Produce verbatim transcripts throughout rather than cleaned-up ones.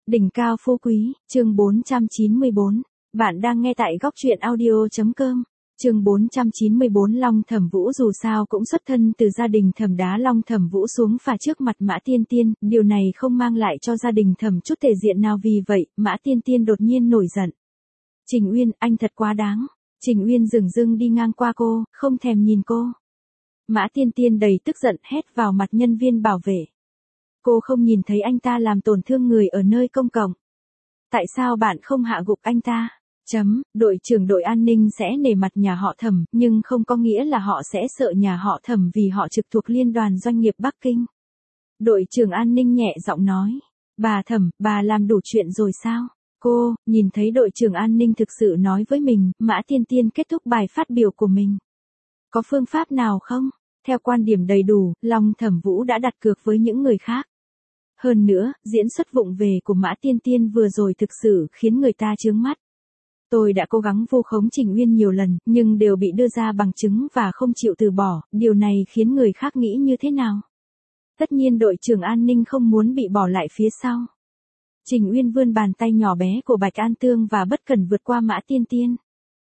Đỉnh cao phú quý, chương bốn trăm chín mươi bốn. Bạn đang nghe tại góc truyện audio.com. Chương bốn trăm chín mươi bốn. Long Thẩm Vũ dù sao cũng xuất thân từ gia đình Thẩm đá Long Thẩm Vũ xuống phà trước mặt Mã Tiên Tiên, điều này không mang lại cho gia đình Thẩm chút thể diện nào, vì vậy, Mã Tiên Tiên đột nhiên nổi giận. Trình Uyên, anh thật quá đáng. Trình Uyên dửng dưng đi ngang qua cô, không thèm nhìn cô. Mã Tiên Tiên đầy tức giận hét vào mặt nhân viên bảo vệ. Cô không nhìn thấy anh ta làm tổn thương người ở nơi công cộng. Tại sao bạn không hạ gục anh ta? Chấm, đội trưởng đội an ninh sẽ nể mặt nhà họ Thẩm, nhưng không có nghĩa là họ sẽ sợ nhà họ Thẩm vì họ trực thuộc Liên đoàn Doanh nghiệp Bắc Kinh. Đội trưởng an ninh nhẹ giọng nói. Bà Thẩm, bà làm đủ chuyện rồi sao? Cô, nhìn thấy đội trưởng an ninh thực sự nói với mình, Mã Tiên Tiên kết thúc bài phát biểu của mình. Có phương pháp nào không? Theo quan điểm đầy đủ, Long Thẩm Vũ đã đặt cược với những người khác. Hơn nữa, diễn xuất vụng về của Mã Tiên Tiên vừa rồi thực sự khiến người ta chướng mắt. Tôi đã cố gắng vu khống Trình Uyên nhiều lần, nhưng đều bị đưa ra bằng chứng và không chịu từ bỏ, điều này khiến người khác nghĩ như thế nào? Tất nhiên đội trưởng an ninh không muốn bị bỏ lại phía sau. Trình Uyên vươn bàn tay nhỏ bé của Bạch An Tương và bất cẩn vượt qua Mã Tiên Tiên.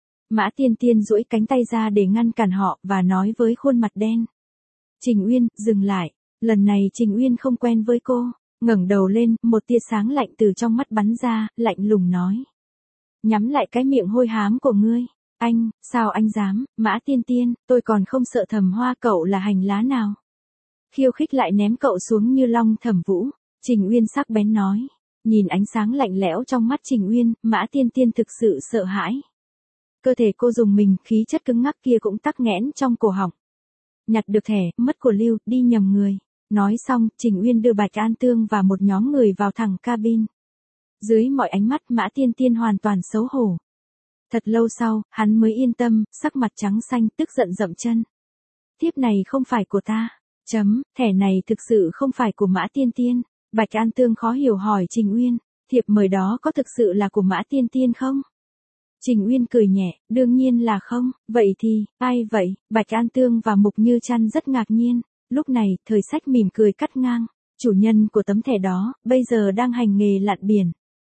Mã Tiên Tiên duỗi cánh tay ra để ngăn cản họ và nói với khuôn mặt đen. Trình Uyên, dừng lại. Lần này Trình Uyên không quen với cô. Ngẩng đầu lên, một tia sáng lạnh từ trong mắt bắn ra, lạnh lùng nói. Nhắm lại cái miệng hôi hám của ngươi. Anh, sao anh dám? Mã Tiên Tiên, tôi còn không sợ Thẩm Hoa cậu là hành lá nào. Khiêu khích lại ném cậu xuống như Long Thẩm Vũ. Trình Uyên sắc bén nói. Nhìn ánh sáng lạnh lẽo trong mắt Trình Uyên, Mã Tiên Tiên thực sự sợ hãi. Cơ thể cô dùng mình, khí chất cứng ngắc kia cũng tắc nghẽn trong cổ họng. Nhặt được thẻ, mất của lưu, đi nhầm người. Nói xong, Trình Uyên đưa Bạch An Tương và một nhóm người vào thẳng cabin. Dưới mọi ánh mắt Mã Tiên Tiên hoàn toàn xấu hổ. Thật lâu sau, hắn mới yên tâm, sắc mặt trắng xanh, tức giận dậm chân. Thiếp này không phải của ta. Chấm, thẻ này thực sự không phải của Mã Tiên Tiên. Bạch An Tương khó hiểu hỏi Trình Uyên, thiệp mời đó có thực sự là của Mã Tiên Tiên không? Trình Uyên cười nhẹ, đương nhiên là không, vậy thì, ai vậy? Bạch An Tương và Mục Như Trăn rất ngạc nhiên. Lúc này, Thời Sách mỉm cười cắt ngang. Chủ nhân của tấm thẻ đó, bây giờ đang hành nghề lặn biển.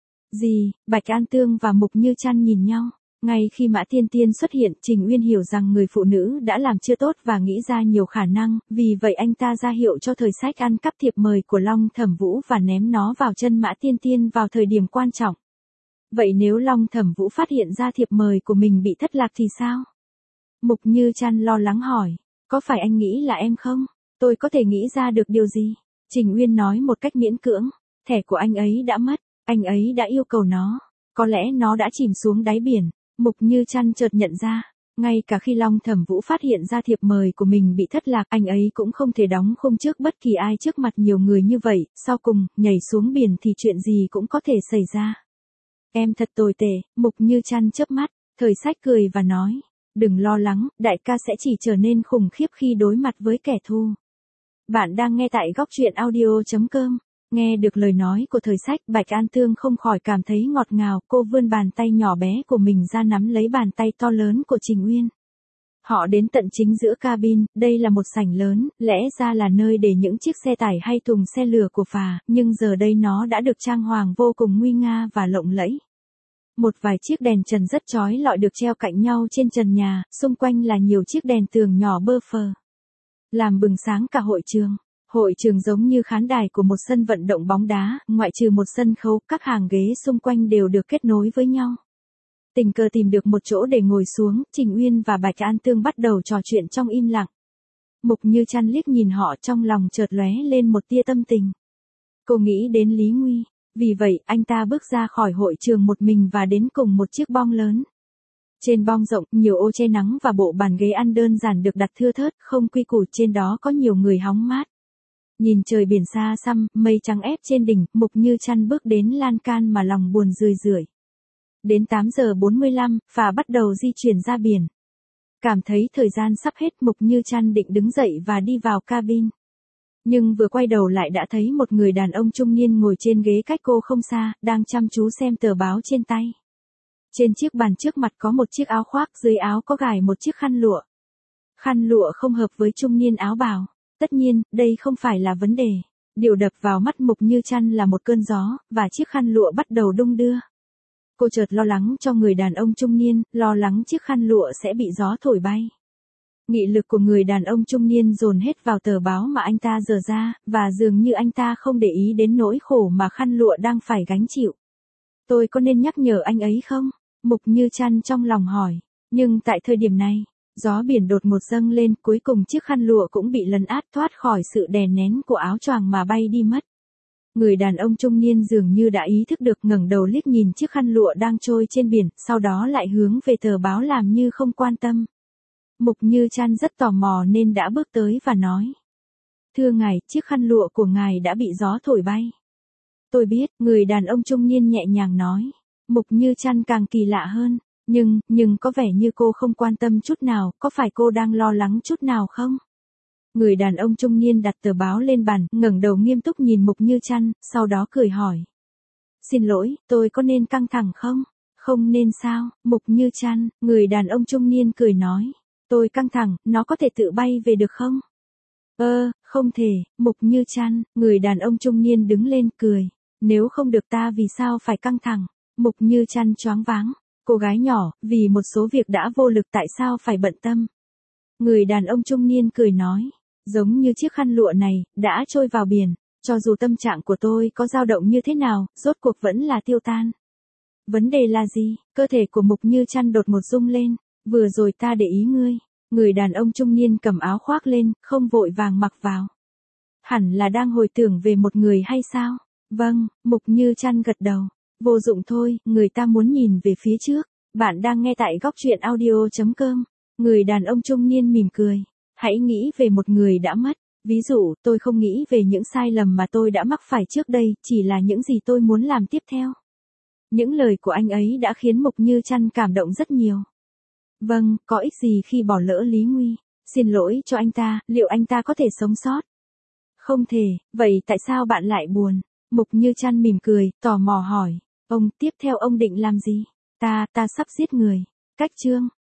Gì? Bạch An Tương và Mục Như Trăn nhìn nhau. Ngay khi Mã Tiên Tiên xuất hiện, Trình Uyên hiểu rằng người phụ nữ đã làm chưa tốt và nghĩ ra nhiều khả năng, vì vậy anh ta ra hiệu cho Thời Sách ăn cắp thiệp mời của Long Thẩm Vũ và ném nó vào chân Mã Tiên Tiên vào thời điểm quan trọng. Vậy nếu Long Thẩm Vũ phát hiện ra thiệp mời của mình bị thất lạc thì sao? Mục Như Trăn lo lắng hỏi. Có phải anh nghĩ là em không? Tôi có thể nghĩ ra được điều gì? Trình Uyên nói một cách miễn cưỡng. Thẻ của anh ấy đã mất. Anh ấy đã yêu cầu nó. Có lẽ nó đã chìm xuống đáy biển. Mục Như Trăn chợt nhận ra. Ngay cả khi Long Thẩm Vũ phát hiện ra thiệp mời của mình bị thất lạc, anh ấy cũng không thể đóng khung trước bất kỳ ai trước mặt nhiều người như vậy. Sau cùng, nhảy xuống biển thì chuyện gì cũng có thể xảy ra. Em thật tồi tệ. Mục Như Trăn chớp mắt. Thời Sách cười và nói. Đừng lo lắng, đại ca sẽ chỉ trở nên khủng khiếp khi đối mặt với kẻ thù. Bạn đang nghe tại góc truyện audio.com. Nghe được lời nói của Thời Sách, Bạch An Tương không khỏi cảm thấy ngọt ngào, cô vươn bàn tay nhỏ bé của mình ra nắm lấy bàn tay to lớn của Trình Uyên. Họ đến tận chính giữa cabin, đây là một sảnh lớn, lẽ ra là nơi để những chiếc xe tải hay thùng xe lửa của phà, nhưng giờ đây nó đã được trang hoàng vô cùng nguy nga và lộng lẫy. Một vài chiếc đèn trần rất chói lọi được treo cạnh nhau trên trần nhà, xung quanh là nhiều chiếc đèn tường nhỏ bơ phờ. Làm bừng sáng cả hội trường. Hội trường giống như khán đài của một sân vận động bóng đá, ngoại trừ một sân khấu, các hàng ghế xung quanh đều được kết nối với nhau. Tình cờ tìm được một chỗ để ngồi xuống, Trình Uyên và Bạch An Tương bắt đầu trò chuyện trong im lặng. Mục Như Trăn liếc nhìn họ, trong lòng chợt lóe lên một tia tâm tình. Cô nghĩ đến Lý Nguy. Vì vậy, anh ta bước ra khỏi hội trường một mình và đến cùng một chiếc bong lớn. Trên bong rộng, nhiều ô che nắng và bộ bàn ghế ăn đơn giản được đặt thưa thớt, không quy củ, trên đó có nhiều người hóng mát. Nhìn trời biển xa xăm, mây trắng ép trên đỉnh, Mục Như Trăn bước đến lan can mà lòng buồn rười rượi. Đến tám giờ bốn mươi lăm, phà bắt đầu di chuyển ra biển. Cảm thấy thời gian sắp hết, Mục Như Trăn định đứng dậy và đi vào cabin. Nhưng vừa quay đầu lại đã thấy một người đàn ông trung niên ngồi trên ghế cách cô không xa, đang chăm chú xem tờ báo trên tay. Trên chiếc bàn trước mặt có một chiếc áo khoác, dưới áo có gài một chiếc khăn lụa. Khăn lụa không hợp với trung niên áo bào. Tất nhiên, đây không phải là vấn đề. Điều đập vào mắt Mục Như Trăn là một cơn gió, và chiếc khăn lụa bắt đầu đung đưa. Cô chợt lo lắng cho người đàn ông trung niên, lo lắng chiếc khăn lụa sẽ bị gió thổi bay. Nghị lực của người đàn ông trung niên dồn hết vào tờ báo mà anh ta dở ra, và dường như anh ta không để ý đến nỗi khổ mà khăn lụa đang phải gánh chịu. Tôi có nên nhắc nhở anh ấy không? Mục Như Trăn trong lòng hỏi. Nhưng tại thời điểm này, gió biển đột ngột dâng lên, cuối cùng chiếc khăn lụa cũng bị lấn át thoát khỏi sự đè nén của áo choàng mà bay đi mất. Người đàn ông trung niên dường như đã ý thức được, ngẩng đầu liếc nhìn chiếc khăn lụa đang trôi trên biển, sau đó lại hướng về tờ báo làm như không quan tâm. Mục Như Trăn rất tò mò nên đã bước tới và nói. Thưa ngài, chiếc khăn lụa của ngài đã bị gió thổi bay. Tôi biết, người đàn ông trung niên nhẹ nhàng nói. Mục Như Trăn càng kỳ lạ hơn. Nhưng, nhưng có vẻ như cô không quan tâm chút nào, có phải cô đang lo lắng chút nào không? Người đàn ông trung niên đặt tờ báo lên bàn, ngẩng đầu nghiêm túc nhìn Mục Như Trăn, sau đó cười hỏi. Xin lỗi, tôi có nên căng thẳng không? Không nên sao? Mục Như Trăn, người đàn ông trung niên cười nói. Tôi căng thẳng, nó có thể tự bay về được không? Ơ, không thể. Mục Như Trăn, người đàn ông trung niên đứng lên cười. Nếu không được ta vì sao phải căng thẳng? Mục Như Trăn choáng váng. Cô gái nhỏ, vì một số việc đã vô lực tại sao phải bận tâm? Người đàn ông trung niên cười nói. Giống như chiếc khăn lụa này, đã trôi vào biển. Cho dù tâm trạng của tôi có dao động như thế nào, rốt cuộc vẫn là tiêu tan. Vấn đề là gì? Cơ thể của Mục Như Trăn đột ngột rung lên. Vừa rồi ta để ý ngươi. Người đàn ông trung niên cầm áo khoác lên, không vội vàng mặc vào. Hẳn là đang hồi tưởng về một người hay sao? Vâng, Mục Như Trăn gật đầu. Vô dụng thôi, người ta muốn nhìn về phía trước. Bạn đang nghe tại góc truyện audio chấm com. Người đàn ông trung niên mỉm cười. Hãy nghĩ về một người đã mất. Ví dụ, tôi không nghĩ về những sai lầm mà tôi đã mắc phải trước đây, chỉ là những gì tôi muốn làm tiếp theo. Những lời của anh ấy đã khiến Mục Như Trăn cảm động rất nhiều. Vâng, có ích gì khi bỏ lỡ Lý Nguy? Xin lỗi cho anh ta, liệu anh ta có thể sống sót? Không thể, vậy tại sao bạn lại buồn? Mục Như Trăn mỉm cười, tò mò hỏi. Ông, tiếp theo ông định làm gì? Ta, ta sắp giết người. Cách chương.